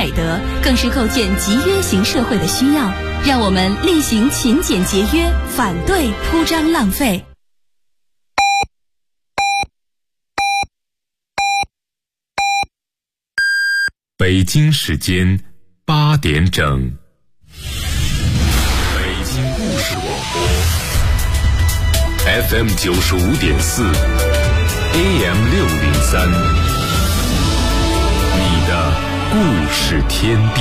美德，更是构建集约型社会的需要。让我们力行勤俭节约，反对铺张浪费。 北京时间8点整，北京故事广播 FM 95.4 AM 603，你的故事天地。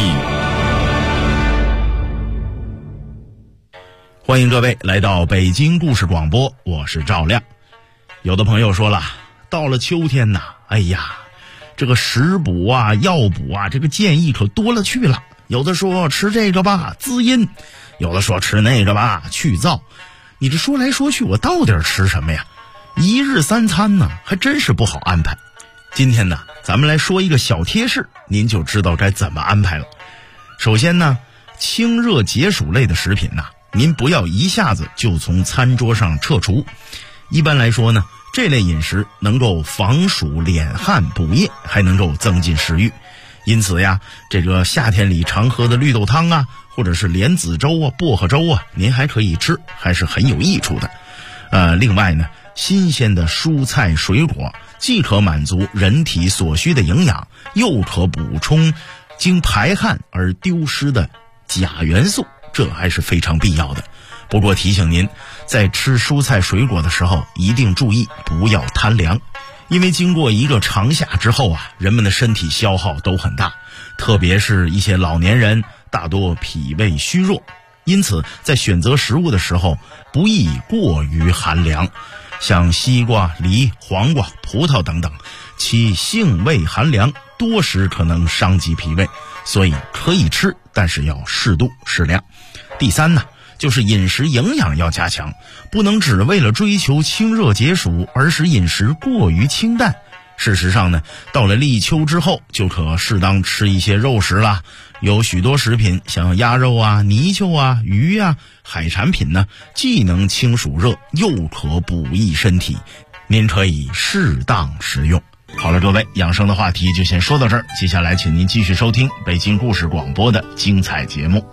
欢迎各位来到北京故事广播，我是赵亮。有的朋友说了，到了秋天呐，哎呀，这个食补啊、药补啊，这个建议可多了去了。有的说吃这个吧滋阴，有的说吃那个吧去燥。你这说来说去，我到底吃什么呀？一日三餐呢，还真是不好安排。今天呢，咱们来说一个小贴士，您就知道该怎么安排了。首先呢，清热解暑类的食品呢，您不要一下子就从餐桌上撤除。一般来说呢，这类饮食能够防暑敛汗补液，还能够增进食欲。因此呀，这个夏天里常喝的绿豆汤啊，或者是莲子粥啊、薄荷粥啊，您还可以吃，还是很有益处的。另外呢，新鲜的蔬菜水果既可满足人体所需的营养，又可补充经排汗而丢失的钾元素，这还是非常必要的。不过提醒您，在吃蔬菜水果的时候一定注意不要贪凉，因为经过一个长夏之后啊，人们的身体消耗都很大，特别是一些老年人大多脾胃虚弱，因此在选择食物的时候不宜过于寒凉。像西瓜、梨、黄瓜、葡萄等等，其性味寒凉，多时可能伤及脾胃，所以可以吃，但是要适度适量。第三呢，就是饮食营养要加强，不能只为了追求清热解暑而使饮食过于清淡。事实上呢，到了立秋之后，就可适当吃一些肉食啦。有许多食品，像鸭肉啊、泥鳅啊、鱼啊、海产品呢，既能清暑热，又可补益身体，您可以适当食用。好了，各位，养生的话题就先说到这儿，接下来请您继续收听北京故事广播的精彩节目。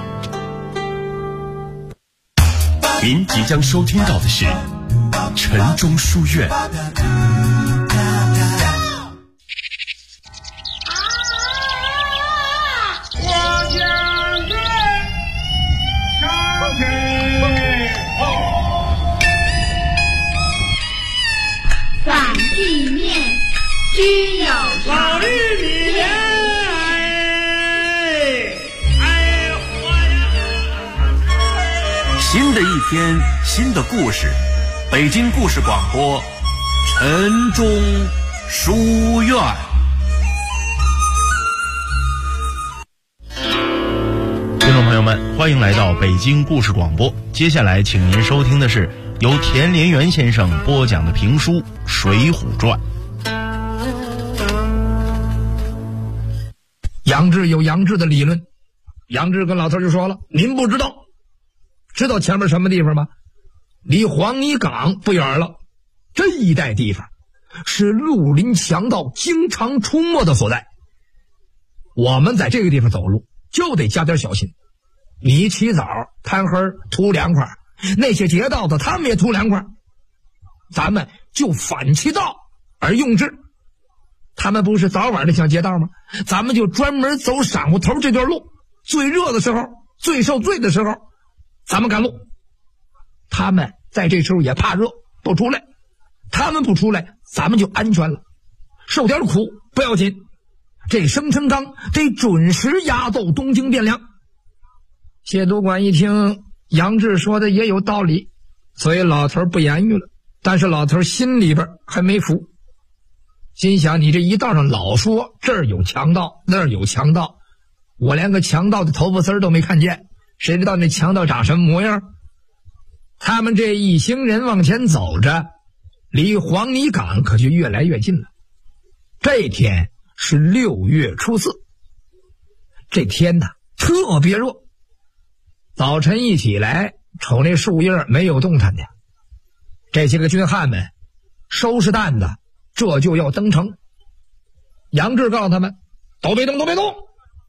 您即将收听到的是晨钟书院。 反地面须有老玉米新的一天，新的故事，北京故事广播，晨钟书院。 听众朋友们，欢迎来到北京故事广播。接下来请您收听的是由田连元先生播讲的评书《水浒传》。 杨志有杨志的理论，杨志跟老头就说了，您不知道前面什么地方吗？离黄泥岗不远了，这一带地方是绿林强盗经常出没的所在。我们在这个地方走路就得加点小心，你起早贪黑图凉快，那些劫道的他们也图凉快，咱们就反其道而用之。他们不是早晚的想劫道吗？咱们就专门走晌午头这段路，最热的时候，最受罪的时候，咱们赶路。他们在这时候也怕热，不出来，他们不出来，咱们就安全了，受点苦不要紧。这生辰纲得准时压奏东京汴梁。谢督管一听杨志说的也有道理，所以老头不言语了。但是老头心里边还没服，心想你这一道上老说这儿有强盗那儿有强盗，我连个强盗的头发丝都没看见，谁知道那强盗长什么模样？他们这一行人往前走着，离黄泥岗可就越来越近了。这天是6月初4，这天呢特别热。早晨一起来，瞅那树叶没有动弹的，这些个军汉们收拾担子，这就要登城。杨志告诉他们，都别动，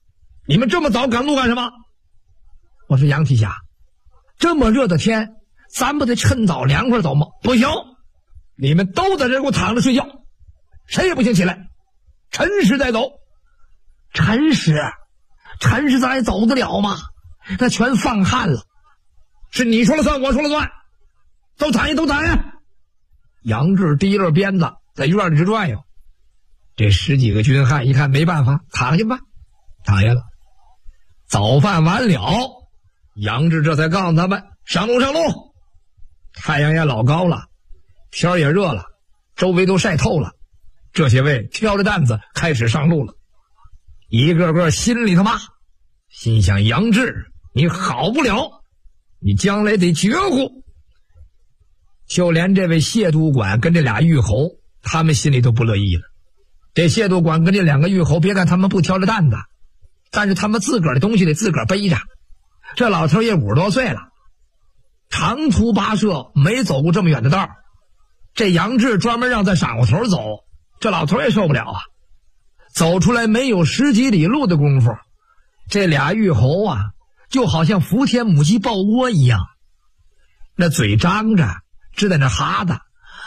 你们这么早赶路干什么？我说杨提辖，这么热的天，咱不得趁早凉快走吗？不行，你们都在这给我躺着睡觉，谁也不行起来。辰时再走。辰时咱还走得了吗？那全放汗了。是你说了算，我说了算，都躺下。杨志提溜鞭子在院里直转悠。这10几个军汉一看没办法，躺下吧，躺下了。早饭完了，杨志这才告诉他们上路。太阳也老高了，天也热了，周围都晒透了。这些位挑着担子开始上路了，一个个心里头骂，心想杨志你好不了，你将来得绝户。就连这位谢督管跟这俩御侯，他们心里都不乐意了。这谢督管跟这2个御侯，别看他们不挑着担子，但是他们自个儿的东西得自个儿背着。这老头也50多岁了，长途跋涉没走过这么远的道，这杨志专门让在晌午头走，这老头也受不了啊。走出来没有10几里路的功夫，这俩御侯啊就好像伏天母鸡抱窝一样，那嘴张着只在那哈的。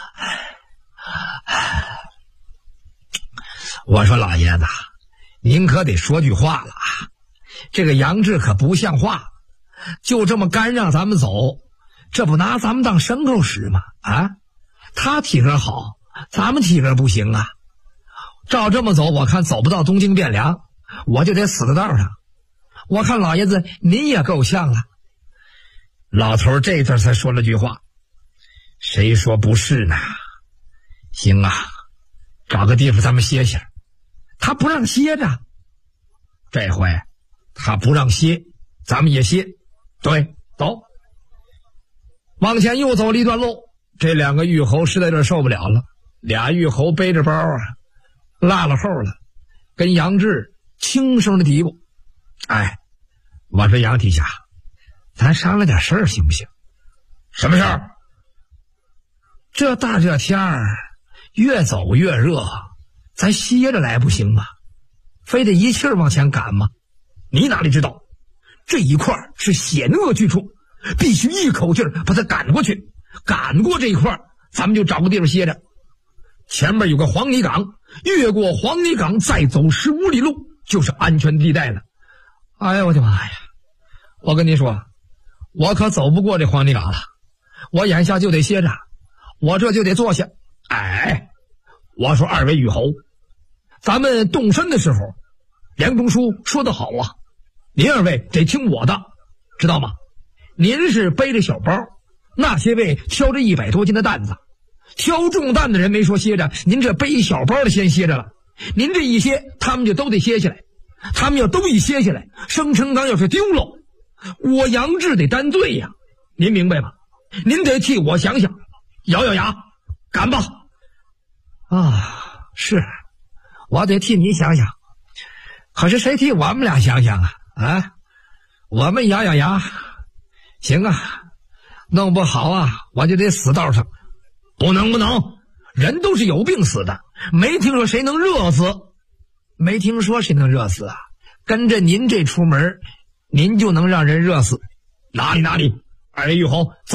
我说老爷子，您可得说句话了啊！这个杨志可不像话，就这么干让咱们走，这不拿咱们当牲口使吗？啊，他体格好，咱们体格不行啊。照这么走，我看走不到东京汴梁，我就得死在道上。我看老爷子您也够呛了。老头这阵才说了句话，谁说不是呢？行啊，找个地方咱们歇歇。他不让歇着，这回他不让歇，咱们也歇。对，走。往前又走了一段路，这2个御侯实在这受不了了，俩御侯背着包啊，落了后了，跟杨志轻声的嘀咕：“哎，我说杨提辖，咱商量点事儿行不行？”“什么事儿？”“这大热天儿，越走越热，咱歇着来不行吗？非得一气儿往前赶吗？你哪里知道，这一块是险恶之处，必须一口气儿把它赶过去。赶过这一块，咱们就找个地方歇着。前面有个黄泥岗，越过黄泥岗再走15里路，就是安全地带了。”“哎呀，我的妈呀！我跟你说，我可走不过这黄泥岗了，我眼下就得歇着，我这就得坐下。”“哎，我说2位御侯，咱们动身的时候，梁中书说得好啊，您2位得听我的，知道吗？您是背着小包，那些位挑着100多斤的担子，挑重担的人没说歇着，您这背小包的先歇着了。您这一歇，他们就都得歇下来。他们要都一歇下来，生辰纲要是丢了，我杨志得担罪呀，您明白吗？您得替我想想，咬咬牙，赶吧。”“啊，是，我得替你想想，可是谁替我们俩想想啊？啊，我们咬咬牙，行啊，弄不好啊，我就得死道上。”“不能，人都是有病死的，没听说谁能热死。”“没听说谁能热死啊？跟着您这出门，您就能让人热死。”“哪里，2位御侯，走。”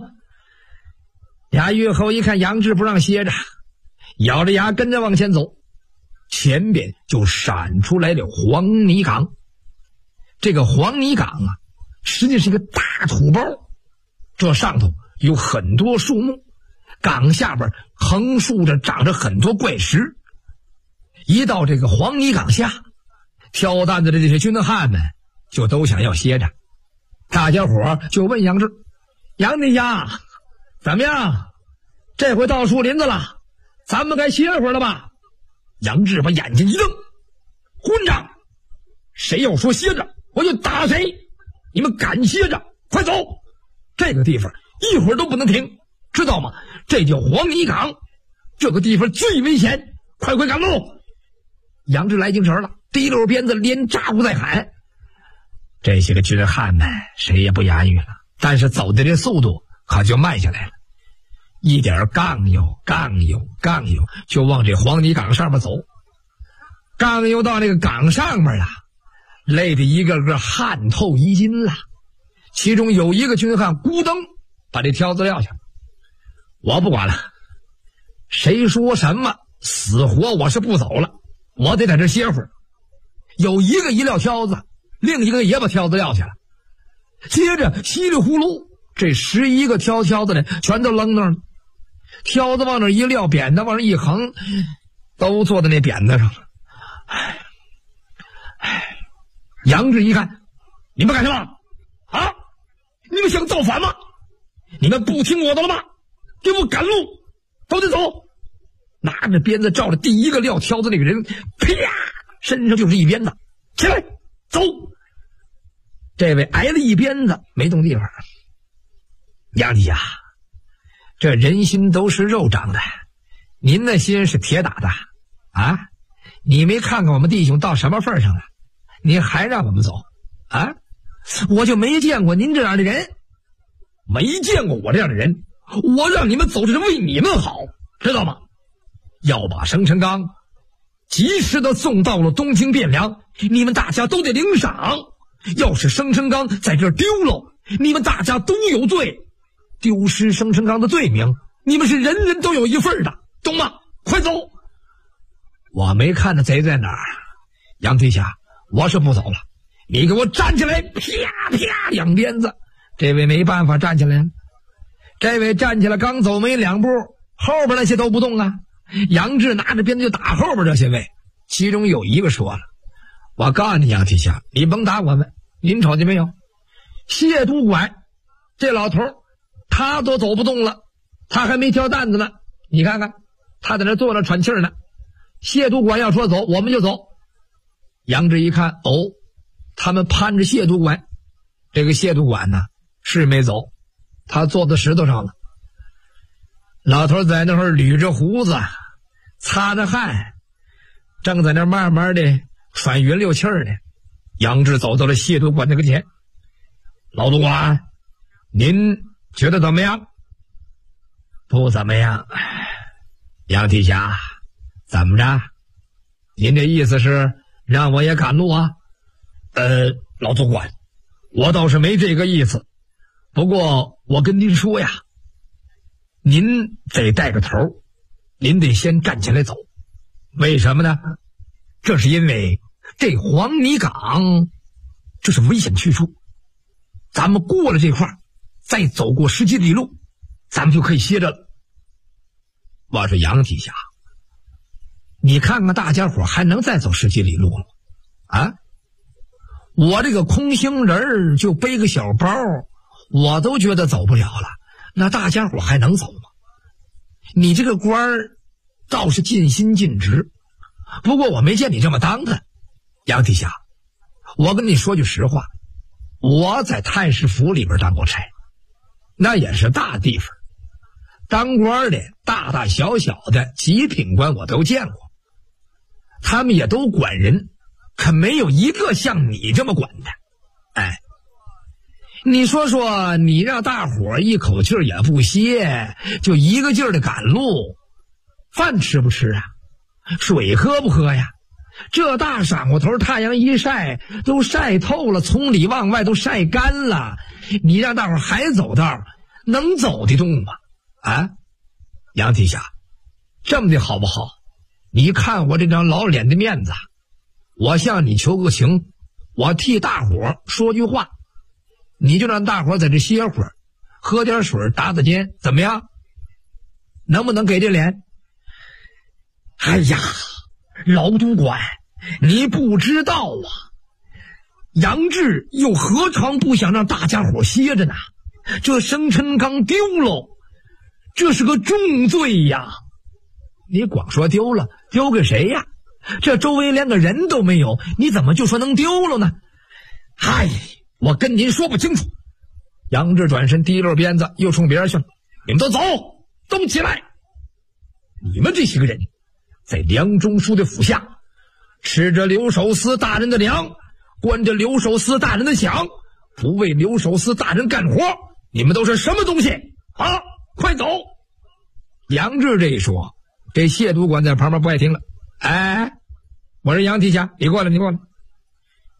俩御侯一看杨志不让歇着，咬着牙跟着往前走。前边就闪出来了黄泥岗。这个黄泥岗啊，实际是一个大土包，这上头有很多树木，岗下边横竖着长着很多怪石。一到这个黄泥岗下，挑担子的这些军汉们就都想要歇着。大家伙就问杨志：“杨提辖，怎么样？这回到树林子了，咱们该歇会儿了吧？”杨志把眼睛一瞪：“混账！谁要说歇着，我就打谁！你们敢歇着，快走！这个地方一会儿都不能停，知道吗？这叫黄泥岗，这个地方最危险，快赶路！”杨志来精神了，提溜鞭子连扎呼再喊。这些个军汉们谁也不言语了，但是走的这速度可就慢下来了，一点杠悠就往这黄泥岗上面走。刚悠到那个岗上面啊， 累得一个个汗透衣襟了。其中有一个军汉咕噔把这挑子撂下，我不管了，谁说什么死活我是不走了，我得在这歇会儿。有一个一撂挑子，另一个也把挑子撂下了，接着稀里呼噜这11个挑挑子呢全都扔那儿了，挑子往那一撂，扁担往那一横，都坐在那扁担上了。杨志一看，你们干什么啊？你们想造反吗？你们不听我的了吗？给我赶路，都得走。拿着鞭子照着第一个撂挑子那个人，啪，身上就是一鞭子，起来走。这位挨了一鞭子没动地方。杨帝呀，这人心都是肉长的，您的心是铁打的啊！你没看看我们弟兄到什么份上了，你还让我们走啊？我就没见过您这样的人，没见过我这样的人，我让你们走是为你们好，知道吗？要把生辰纲及时的送到了东京汴梁，你们大家都得领赏。要是生辰纲在这儿丢了，你们大家都有罪，丢失生辰纲的罪名，你们是人人都有一份的，懂吗？快走！我没看着贼在哪儿，杨推侠，我是不走了，你给我站起来！啪啪两鞭子，这位没办法站起来了。这位站起来刚走没2步，后边那些都不动啊。杨志拿着鞭子就打后边这些位，其中有一个说了，我告诉你杨提辖，你甭打我们，您瞅见没有，谢督管这老头他都走不动了，他还没挑担子呢，你看看他在那坐着喘气呢。谢督管要说走我们就走。杨志一看，哦，他们攀着谢督管，这个谢督管呢是没走，他坐在石头上了。老头在那儿捋着胡子，擦着汗，正在那慢慢的喘匀溜气儿呢。杨志走到了谢督管那个前，老督管，您觉得怎么样？不怎么样。杨提辖，怎么着？您这意思是让我也赶路啊？老督管，我倒是没这个意思，不过我跟您说呀，您得带个头，您得先站起来走。为什么呢？这是因为这黄泥岗这是危险去处，咱们过了这块再走过10几里路，咱们就可以歇着了。我说杨提辖，你看看大家伙还能再走10几里路吗？啊，我这个空心人就背个小包，我都觉得走不了了，那大家伙还能走吗？你这个官儿倒是尽心尽职，不过我没见你这么当的。杨提辖，我跟你说句实话，我在太师府里边当过差，那也是大地方，当官的大大小小的极品官我都见过，他们也都管人，可没有一个像你这么管的。哎，你说说，你让大伙一口气也不歇，就一个劲儿的赶路，饭吃不吃啊？水喝不喝呀？这大晌午头太阳一晒，都晒透了，从里往外都晒干了，你让大伙还走道，能走得动吗？啊，杨提辖，这么的好不好？你看我这张老脸的面子，我向你求个情，我替大伙说句话，你就让大伙在这歇会儿，喝点水打打肩，怎么样？能不能给这脸？哎呀，老督管，你不知道啊，杨志又何尝不想让大家伙歇着呢？这生辰纲丢了，这是个重罪呀！你光说丢了，丢给谁呀？这周围连个人都没有，你怎么就说能丢了呢？嗨，我跟您说不清楚。杨志转身提溜鞭子又冲别人去了，你们都走，都起来！你们这些个人在梁中书的府下吃着留守司大人的粮，关着留守司大人的饷，不为留守司大人干活，你们都是什么东西啊？快走！杨志这一说，这谢督管在旁边不爱听了。哎，我是杨提辖，你过来，你过来。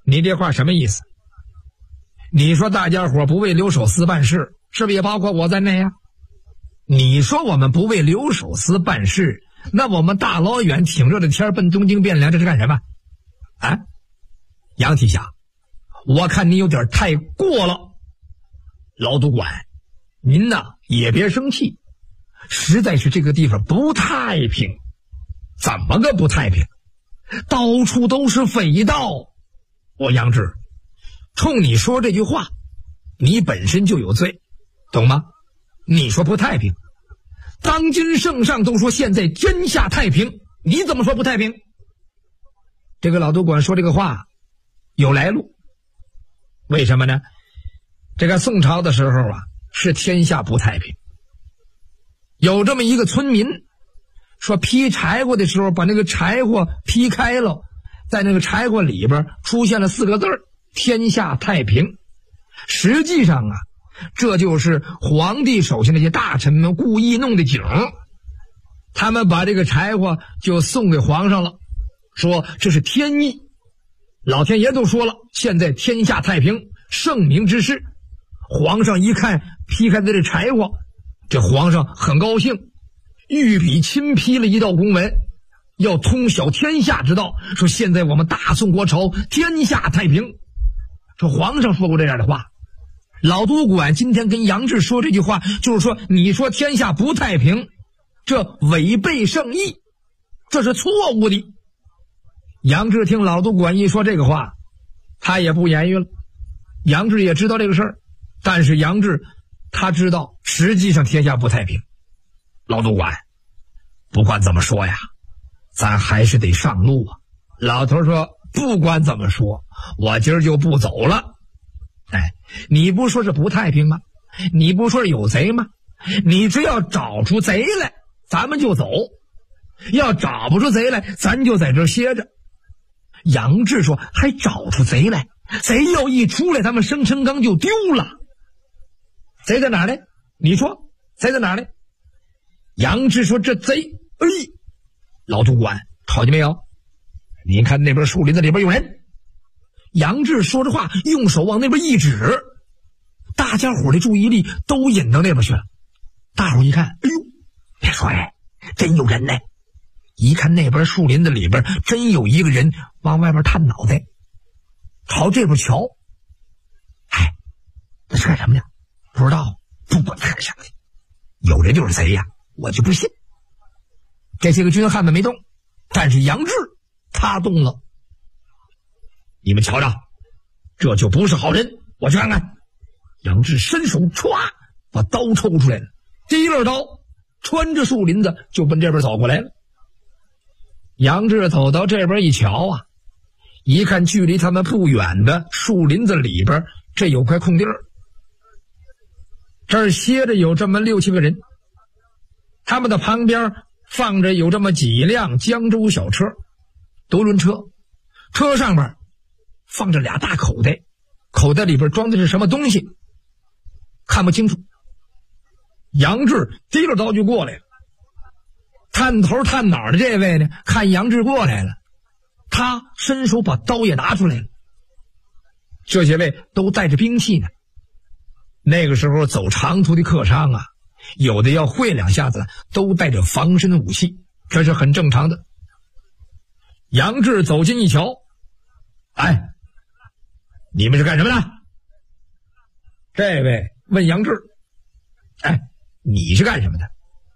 你这话什么意思？你说大家伙不为留守司办事，是不是也包括我在内啊？你说我们不为留守司办事，那我们大老远挺热的天奔东京汴梁，这是干什么啊？杨提辖，我看你有点太过了。老督管，您呐也别生气，实在是这个地方不太平。怎么个不太平？到处都是匪盗。我杨志冲你说这句话，你本身就有罪，懂吗？你说不太平，当今圣上都说现在天下太平，你怎么说不太平？这个老督管说这个话有来路。为什么呢？这个宋朝的时候啊，是天下不太平。有这么一个村民说，劈柴火的时候把那个柴火劈开了，在那个柴火里边出现了4个字天下太平。实际上啊，这就是皇帝手下那些大臣们故意弄的景，他们把这个柴火就送给皇上了，说这是天意，老天爷都说了现在天下太平，圣明之事。皇上一看劈开的这柴火，这皇上很高兴，御笔亲批了一道公文，要通晓天下之道，说现在我们大宋国朝天下太平。这皇上说过这样的话，老督管今天跟杨志说这句话，就是说你说天下不太平，这违背圣意，这是错误的。杨志听老督管一说这个话，他也不言语了。杨志也知道这个事儿，但是杨志他知道实际上天下不太平。老督管，不管怎么说呀，咱还是得上路啊。老头说，不管怎么说，我今儿就不走了。哎，你不说是不太平吗？你不说是有贼吗？你只要找出贼来，咱们就走；要找不出贼来，咱就在这儿歇着。杨志说，还找出贼来？贼要一出来，咱们生辰纲就丢了。贼在哪儿呢？你说贼在哪儿呢？杨志说，这贼，老督管，瞧见没有？你看那边树林子里边有人。杨志说着话，用手往那边一指，大家伙的注意力都引到那边去了。大伙一看，哎呦，别说哎，真有人呢！一看那边树林子里边真有一个人往外边探脑袋，朝这边瞧。哎，那是干什么的？不知道，不管他干什么的，有人就是贼呀，我就不信。这些个军汉们没动，但是杨志他动了。你们瞧着，这就不是好人，我去看看。杨志伸手歘把刀抽出来了，第一溜刀穿着树林子就奔这边走过来了。杨志走到这边一瞧啊，一看距离他们不远的树林子里边，这有块空地儿，这儿歇着有这么6、7个人，他们的旁边放着有这么几辆江州小车、独轮车，车上边放着2大口袋，口袋里边装的是什么东西看不清楚。杨志提着刀就过来了，探头探脑的这位呢，看杨志过来了，他伸手把刀也拿出来了。这些位都带着兵器呢，那个时候走长途的客商啊，有的要会2下子，都带着防身武器，这是很正常的。杨志走近一瞧，哎，你们是干什么的？这位问杨志，哎，你是干什么的？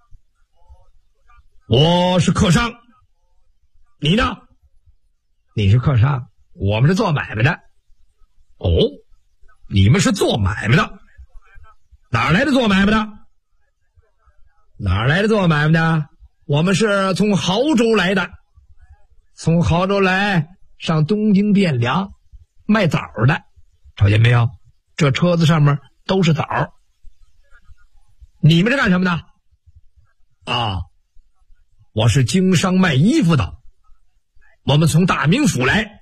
我是客商。你呢？你是客商，我们是做买卖的。哦，你们是做买卖的？哪儿来的做买卖的？哪儿来的做买卖的？我们是从亳州来的，从亳州来上东京汴梁卖枣的，瞅见没有？这车子上面都是枣。你们是干什么的？啊，我是经商卖衣服的，我们从大名府来。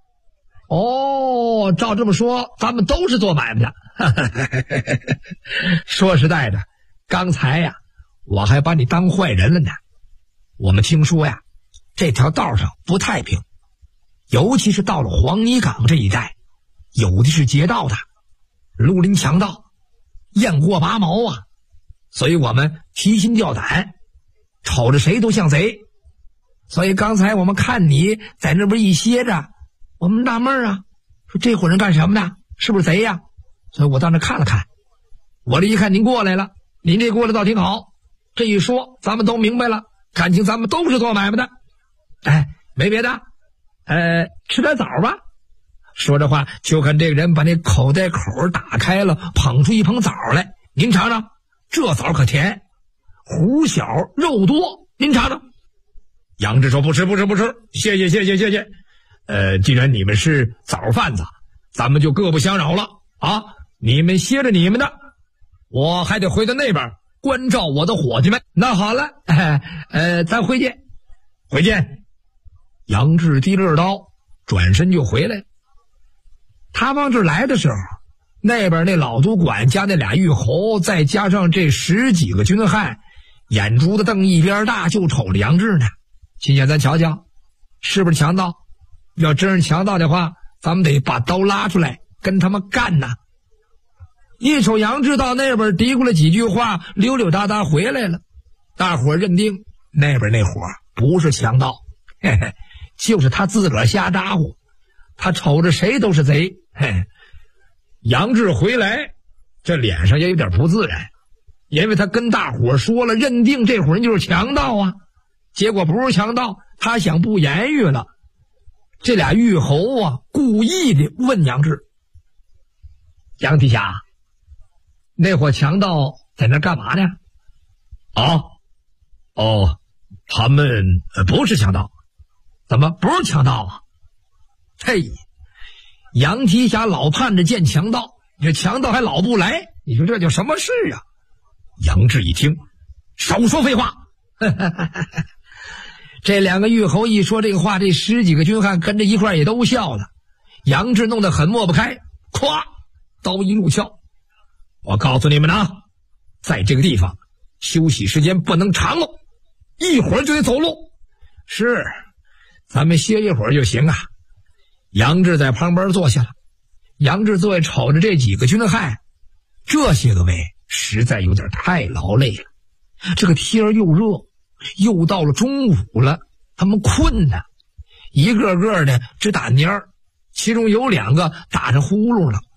哦，照这么说，咱们都是做买卖的。说实在的，刚才呀，我还把你当坏人了呢。我们听说呀，这条道上不太平， 尤其是到了黄泥岗这一带，有的是劫道的，绿林强盗，雁过拔毛啊，所以我们提心吊胆，瞅着谁都像贼。所以刚才我们看你在那边一歇着，我们纳闷啊，说这伙人干什么的？是不是贼呀？所以我到那看了看。我这一看您过来了，您这过来倒挺好，这一说咱们都明白了，感情咱们都是做买卖的。哎，没别的，吃点枣吧。说着话，就看这个人把那口袋口打开了，捧出一捧枣来，您尝尝，这枣可甜，核小肉多，您尝尝。杨志说不吃，谢谢。既然你们是枣贩子，咱们就各不相扰了啊！你们歇着你们的，我还得回到那边关照我的伙计们。那好了，咱回见。杨志提着刀转身就回来。他往这来的时候，那边那老督管加那俩狱侯，再加上这10几个军汉，眼珠子瞪一边大，就瞅着杨志呢。亲家，咱瞧瞧，是不是强盗？要真是强盗的话，咱们得把刀拉出来跟他们干呐。一瞅杨志到那边嘀咕了几句话，溜溜达达回来了。大伙认定那边那伙不是强盗，嘿嘿，就是他自个儿瞎咋呼。他瞅着谁都是贼。嘿，杨志回来，这脸上也有点不自然，因为他跟大伙说了，认定这伙人就是强盗啊。结果不是强盗，他想不言语了。这俩狱侯啊，故意的问杨志：“杨提辖，那伙强盗在那干嘛呢？”“他们不是强盗。”“怎么不是强盗啊？”“嘿，杨提辖老盼着见强盗，这强盗还老不来，你说这叫什么事啊？”杨志一听，少说废话。这两个狱侯一说这个话，这10几个军汉跟着一块也都笑了。杨志弄得很抹不开，咵，刀一路敲。我告诉你们啊，在这个地方休息时间不能长哦，一会儿就得走路。是，咱们歇一会儿就行啊。杨志在旁边坐下了。杨志坐下瞅着这几个军汉，这些个位实在有点太劳累了。这个天儿又热，又到了中午了，他们困呢，一个个的直打蔫儿，其中有2个打上呼噜了。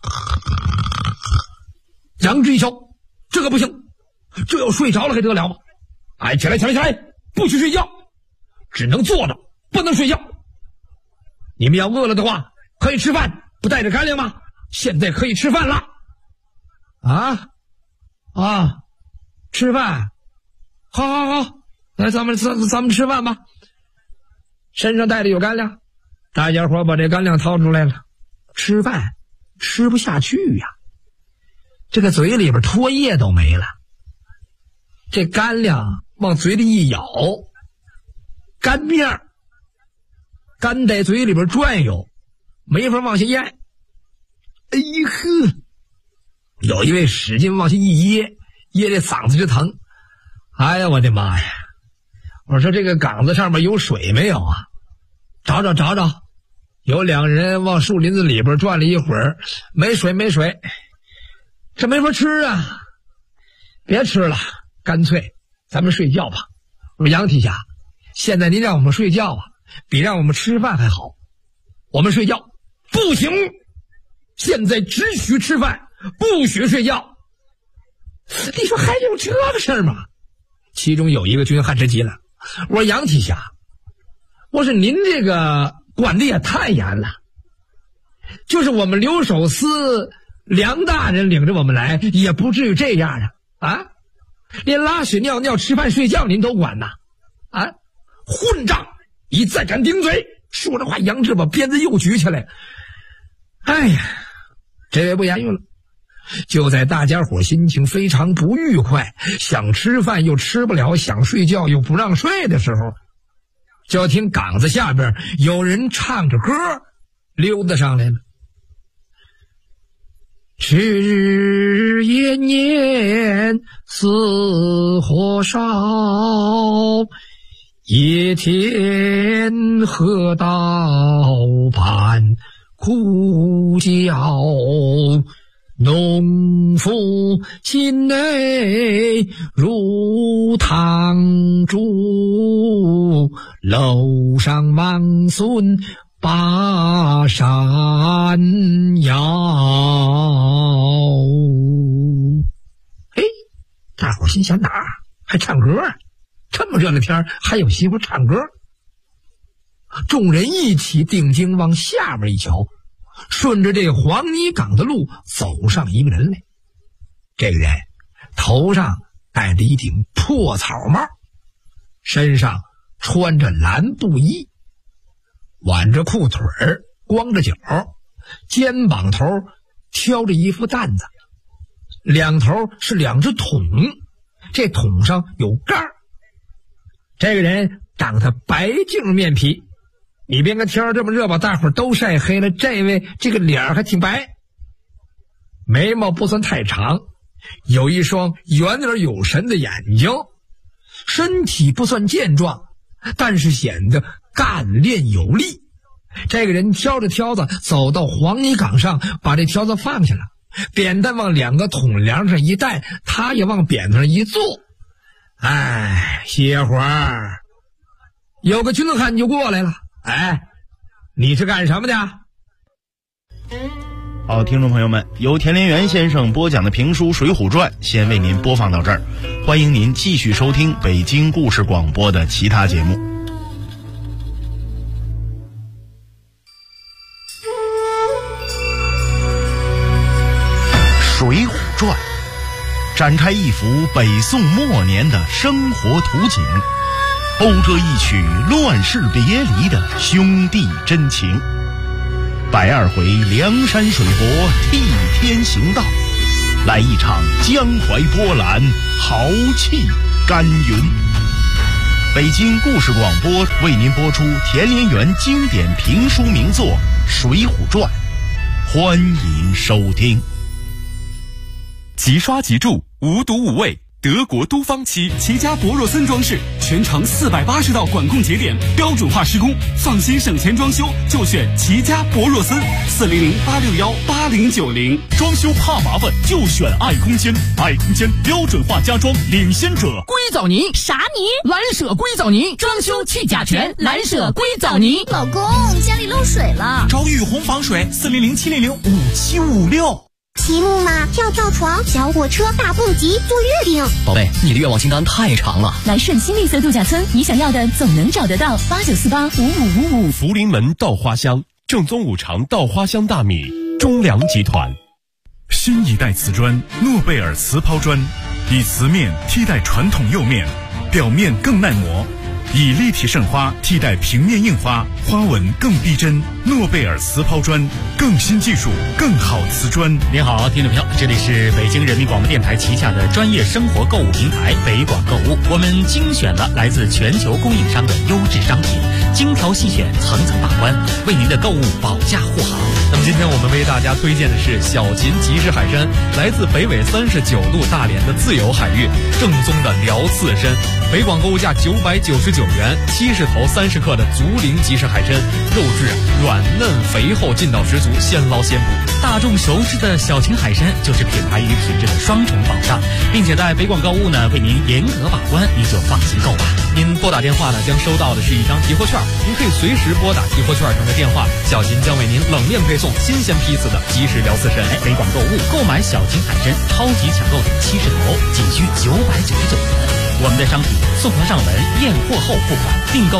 杨志一瞧，这个不行，这要睡着了还得了吗？哎，起来，不许睡觉，只能坐着，不能睡觉。你们要饿了的话，可以吃饭，不带着干粮吗？现在可以吃饭了。吃饭，好，来，咱们吃饭吧。身上带着有干粮，大家伙把这干粮掏出来了。吃饭吃不下去呀，这个嘴里边唾液都没了。这干粮往嘴里一咬，干面干在嘴里边转悠，没法往下咽。哎呀呵，有一位使劲往下一噎，噎这嗓子就疼。哎呀，我的妈呀！我说这个岗子上面有水没有啊？找找。有2人往树林子里边转了一会儿，没水，这没法吃啊！别吃了，干脆咱们睡觉吧。我说杨提辖，现在您让我们睡觉啊，比让我们吃饭还好。我们睡觉不行，现在只许吃饭，不许睡觉。你说还有这个事儿吗？其中有一个军汉直急了，我说杨提辖，我说您这个管的也太严了，就是我们留守司梁大人领着我们来，也不至于这样啊！连拉屎尿尿吃饭睡觉您都管呐？混账！你再敢顶嘴！说着话，杨志把鞭子又举起来。哎呀，这位不言语了。就在大家伙心情非常不愉快，想吃饭又吃不了，想睡觉又不让睡的时候，就听岗子下边有人唱着歌溜达上来了。吃也年似火烧， 野田河道畔苦叫，农夫心内如烫烛，楼上忙孙把山摇。嘿，大伙心想哪儿还唱歌啊？这么热的天还有媳妇唱歌？众人一起定睛往下边一瞧，顺着这黄泥岗的路走上一个人来。这个人头上戴着一顶破草帽，身上穿着蓝布衣，挽着裤腿儿，光着脚，肩膀头挑着一副担子，两头是两只桶，这桶上有盖儿。这个人长得白净面皮，你别看天这么热，把大伙都晒黑了，这位这个脸还挺白，眉毛不算太长，有一双圆而有神的眼睛，身体不算健壮，但是显得干练有力。这个人挑着挑子走到黄泥岗上，把这挑子放下了，扁担往两个桶梁上一带，他也往扁担上一坐。哎，歇会儿。有个军汉就过来了，哎，你是干什么的？ 好，听众朋友们，由田连元先生播讲的评书《水浒传》先为您播放到这儿，欢迎您继续收听北京故事广播的其他节目。《水浒传》展开一幅北宋末年的生活图景，讴歌一曲乱世别离的兄弟真情。120回梁山水泊替天行道，来一场江淮波澜，豪气干云。北京故事广播为您播出田连元经典评书名作《水浒传》，欢迎收听。 即刷即住，无毒无味，德国都方漆齐家博若森装饰，全长480道管控节点，标准化施工，放心省钱装修就选齐家博若森，400-861-8090。 装修怕麻烦就选爱空间，爱空间标准化家装领先者。 硅藻泥啥泥？蓝舍硅藻泥，装修去甲醛，蓝舍硅藻泥。 老公，家里漏水了， 找雨虹防水，400-700-5756。 骑木马、跳床、小火车、大蹦极、坐月饼。 宝贝，你的愿望清单太长了。 来顺新绿色度假村，你想要的总能找得到。89485555。 福临门稻花香，正宗五常稻花香大米，中粮集团。 新一代瓷砖诺贝尔瓷抛砖，以瓷面替代传统釉面，表面更耐磨，以立体渗花替代平面印花，花纹更逼真。诺贝尔瓷抛砖，更新技术，更好瓷砖。 您好，听众朋友，这里是北京人民广播电台旗下的专业生活购物平台北广购物，我们精选了来自全球供应商的优质商品，精挑细选，层层把关，为您的购物保驾护航。 那么今天我们为大家推荐的是小秦集市海参，来自北纬39度大连的自由海域，正宗的辽刺参，北广购物价999元，70头30克的竹林集市海参，肉质软嫩肥厚，劲道十足，现捞现补。 大众熟知的小秦海参就是品牌与品质的双重保障，并且在北广购物呢为您严格把关，您就放心购吧。 您拨打电话呢将收到的是一张提货券，您可以随时拨打提货券上的电话，小秦将为您冷链配送新鲜批次的即食辽刺参。 北广购物购买小秦海参超级抢购点70头，仅需999元。我们的商品送货上门，验货后付款，订购